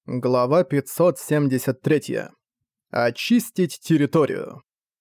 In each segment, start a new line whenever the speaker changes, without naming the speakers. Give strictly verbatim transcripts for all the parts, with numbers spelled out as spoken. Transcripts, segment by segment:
Глава пятьсот семьдесят три. Очистить территорию.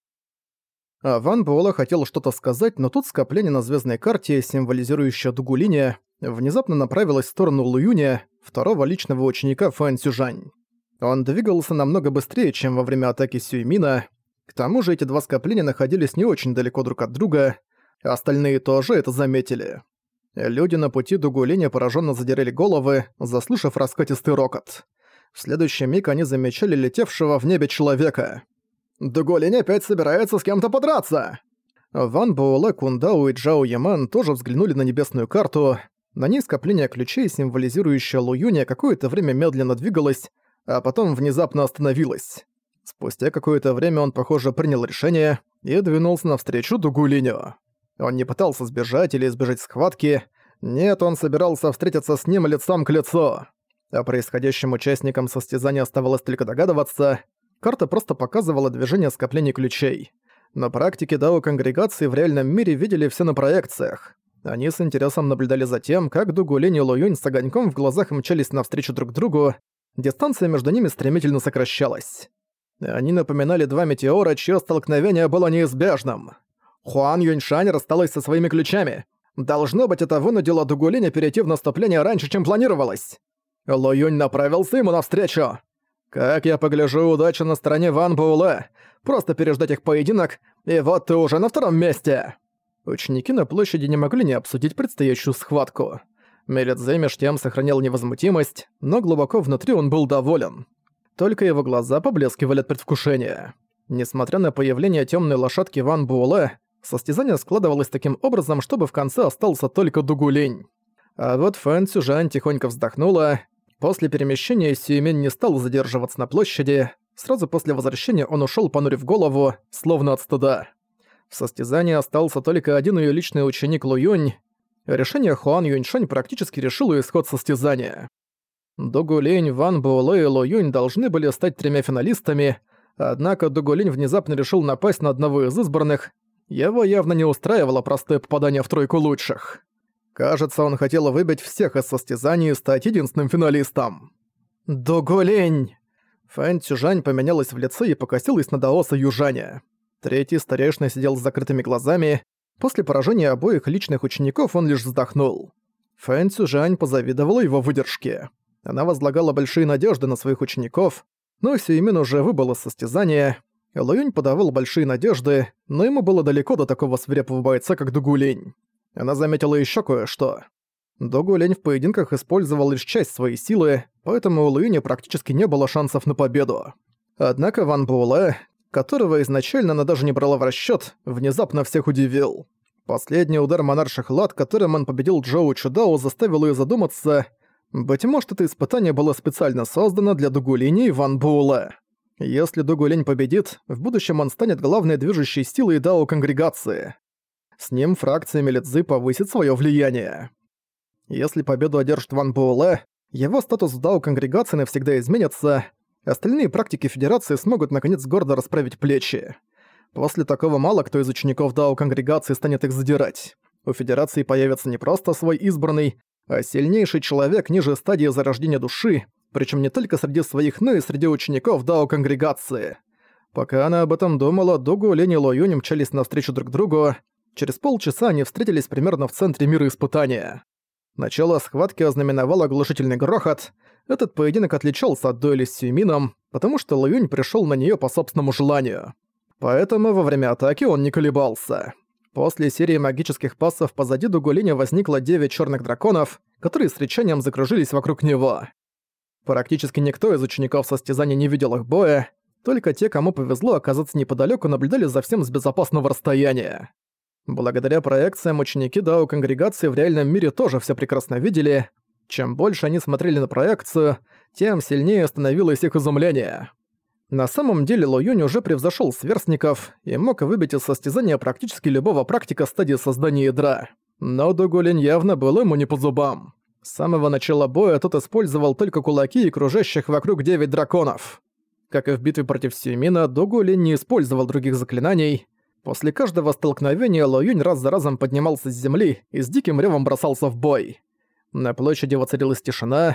А Ван Буэлэ хотел что-то сказать, но тут скопление на звездной карте, символизирующее дугу линия, внезапно направилось в сторону Луюня, второго личного ученика Фэн Цзюжань. Он двигался намного быстрее, чем во время атаки Сюймина. К тому же эти два скопления находились не очень далеко друг от друга, а остальные тоже это заметили. Люди на пути дугу линия пораженно задирали головы, заслышав раскатистый рокот. В следующий миг они замечали летевшего в небе человека. «Дугу линь опять собирается с кем-то подраться!» Ван Буэлэ, Кундао и Джао Яман тоже взглянули на небесную карту. На ней скопление ключей, символизирующее Луюня, какое-то время медленно двигалось, а потом внезапно остановилось. Спустя какое-то время он, похоже, принял решение и двинулся навстречу дугу линю. Он не пытался сбежать или избежать схватки. Нет, он собирался встретиться с ним лицом к лицу. О происходящем участникам состязания оставалось только догадываться. Карта просто показывала движение скоплений ключей. На практике дао-конгрегации в реальном мире видели все на проекциях. Они с интересом наблюдали за тем, как дугу линь и Луюнь с огоньком в глазах мчались навстречу друг другу. Дистанция между ними стремительно сокращалась. Они напоминали два метеора, чье столкновение было неизбежным. Хуан Юньшань рассталась со своими ключами. Должно быть, это вынудило дугу линя перейти в наступление раньше, чем планировалось. Луюнь направился ему навстречу. Как я погляжу, удача на стороне Ван Буэлэ. Просто переждать их поединок, и вот ты уже на втором месте. Ученики на площади не могли не обсудить предстоящую схватку. Мелицзэ меж тем сохранял невозмутимость, но глубоко внутри он был доволен. Только его глаза поблескивали от предвкушения. Несмотря на появление темной лошадки Ван Буэлэ, состязание складывалось таким образом, чтобы в конце остался только дугу линь. А вот Фэн Цзюжань тихонько вздохнула. После перемещения Сюймин не стал задерживаться на площади. Сразу после возвращения он ушёл, понурив голову, словно от стыда. В состязании остался только один её личный ученик Луюнь. Решение Хуан Юньшань практически решило исход состязания. Дугу линь, Ван Буэлэ и Луюнь должны были стать тремя финалистами, однако Дугу линь внезапно решил напасть на одного из избранных. Его явно не устраивало простое попадание в тройку лучших. Кажется, он хотел выбить всех из состязаний и стать единственным финалистом. «Дугу линь!» Фэн Цзюжань поменялась в лице и покосилась на Даоса Южаня. Третий старейшина сидел с закрытыми глазами. После поражения обоих личных учеников он лишь вздохнул. Фэн Цзюжань позавидовала его выдержке. Она возлагала большие надежды на своих учеников, но Сюймин уже выбыл из состязания. Луюнь подавал большие надежды, но ему было далеко до такого свирепого бойца, как Дугу линь. Она заметила ещё кое-что. Дугу линь в поединках использовал лишь часть своей силы, поэтому у Луюня практически не было шансов на победу. Однако Ван Буэлэ, которого изначально она даже не брала в расчёт, внезапно всех удивил. Последний удар монарших лад, которым он победил Джоу Чудао, заставил её задуматься. Быть может, это испытание было специально создано для Дугу линя и Ван Буэлэ. Если Дугу линь победит, в будущем он станет главной движущей силой дао-конгрегации. С ним фракция Мелицзы повысит своё влияние. Если победу одержит Ван Буэлэ, его статус в дао-конгрегации навсегда изменится, остальные практики Федерации смогут наконец гордо расправить плечи. После такого мало кто из учеников дао-конгрегации станет их задирать. У Федерации появится не просто свой избранный, а сильнейший человек ниже стадии зарождения души, причем не только среди своих, но и среди учеников дао-конгрегации. Пока она об этом думала, Дугу линь и Луюнь мчались навстречу друг другу. Через полчаса они встретились примерно в центре мира испытания. Начало схватки ознаменовало оглушительный грохот. Этот поединок отличался от дуэли с Сюймином, потому что Луюнь пришёл на неё по собственному желанию. Поэтому во время атаки он не колебался. После серии магических пассов позади Дугу линя возникло девять чёрных драконов, которые с рычанием закружились вокруг него. Практически никто из учеников состязания не видел их боя, только те, кому повезло оказаться неподалёку, наблюдали за всем с безопасного расстояния. Благодаря проекциям ученики дао-конгрегации в реальном мире тоже всё прекрасно видели. Чем больше они смотрели на проекцию, тем сильнее становилось их изумление. На самом деле Луюнь уже превзошёл сверстников и мог выбить из состязания практически любого практика стадии создания ядра. Но Дугу линь явно был ему не по зубам. С самого начала боя тот использовал только кулаки и кружащих вокруг девять драконов. Как и в битве против Сюймина, Дугу линь не использовал других заклинаний. После каждого столкновения Луюнь раз за разом поднимался с земли и с диким рёвом бросался в бой. На площади воцарилась тишина.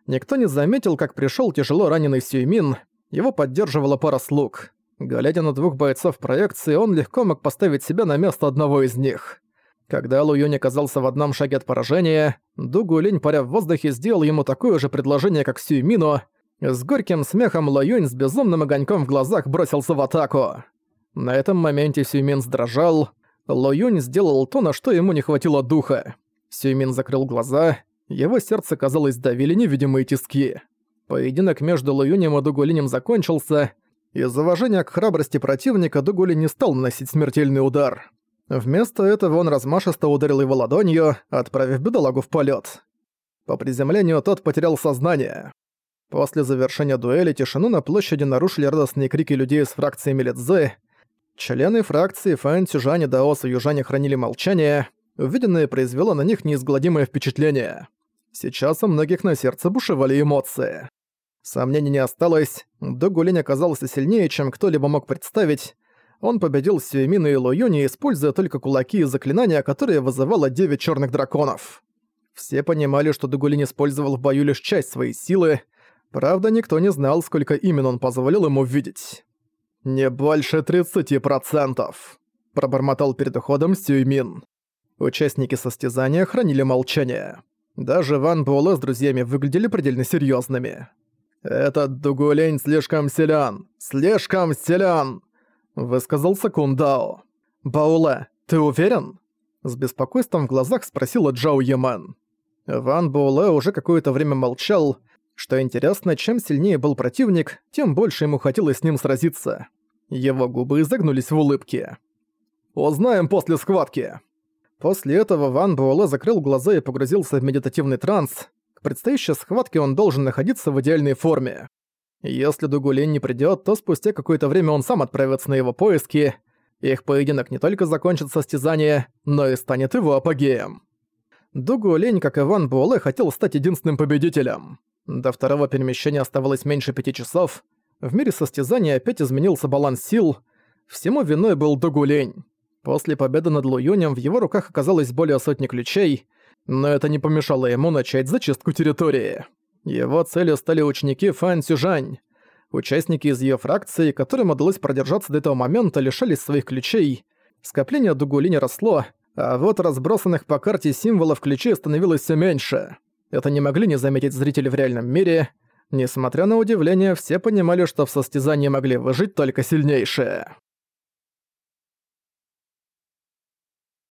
Никто не заметил, как пришёл тяжело раненый Сюймин, его поддерживала пара слуг. Глядя на двух бойцов проекции, он легко мог поставить себя на место одного из них. Когда Лу Юнь оказался в одном шаге от поражения, Ду Гулинь, паря в воздухе, сделал ему такое же предложение, как Сюймину. С горьким смехом Лу Юнь с безумным огоньком в глазах бросился в атаку. На этом моменте Сюймин сдрожал. Лу Юнь сделал то, на что ему не хватило духа. Сюймин закрыл глаза, его сердце, казалось, давили невидимые тиски. Поединок между Лу Юнем и Ду Гулинем закончился. Из уважения к храбрости противника Ду Гулинь не стал наносить смертельный удар. Вместо этого он размашисто ударил его ладонью, отправив бедолагу в полет. По приземлению тот потерял сознание. После завершения дуэли тишину на площади нарушили радостные крики людей из фракции Милидзе. Члены фракции Фэн Цюжань и Даоса Южаня хранили молчание. Увиденное произвело на них неизгладимое впечатление. Сейчас у многих на сердце бушевали эмоции. Сомнений не осталось, Ду Гулинь оказался сильнее, чем кто-либо мог представить. Он победил Сюймина и Лу Юня, используя только кулаки и заклинания, которые вызывало девять черных драконов. Все понимали, что Ду Гулинь использовал в бою лишь часть своей силы, правда, никто не знал, сколько именно он позволил ему видеть. «Не больше тридцати процентов», – пробормотал перед уходом Сюймин. Участники состязания хранили молчание. Даже Ван Буэлэ с друзьями выглядели предельно серьезными. «Этот Ду Гулинь слишком силен! Слишком силен!» – высказался Кун Дао. «Баулэ, ты уверен?» – с беспокойством в глазах спросила Джао Ямен. Ван Буэлэ уже какое-то время молчал. Что интересно, чем сильнее был противник, тем больше ему хотелось с ним сразиться. Его губы изогнулись в улыбке. «Узнаем после схватки!» После этого Ван Буэлэ закрыл глаза и погрузился в медитативный транс. К предстоящей схватке он должен находиться в идеальной форме. Если Ду Гулинь не придёт, то спустя какое-то время он сам отправится на его поиски. Их поединок не только закончит состязание, но и станет его апогеем. Ду Гулинь, как и Ван Буэлэ, хотел стать единственным победителем. До второго перемещения оставалось меньше пяти часов. В мире состязания опять изменился баланс сил. Всему виной был Ду Гулинь. После победы над Лу Юнем в его руках оказалось более сотни ключей, но это не помешало ему начать зачистку территории. Его целью стали ученики Фэн Цюжань. Участники из её фракции, которым удалось продержаться до этого момента, лишались своих ключей. Скопление Ду Гулиня росло, а вот разбросанных по карте символов ключей становилось всё меньше. Это не могли не заметить зрители в реальном мире. Несмотря на удивление, все понимали, что в состязании могли выжить только сильнейшие.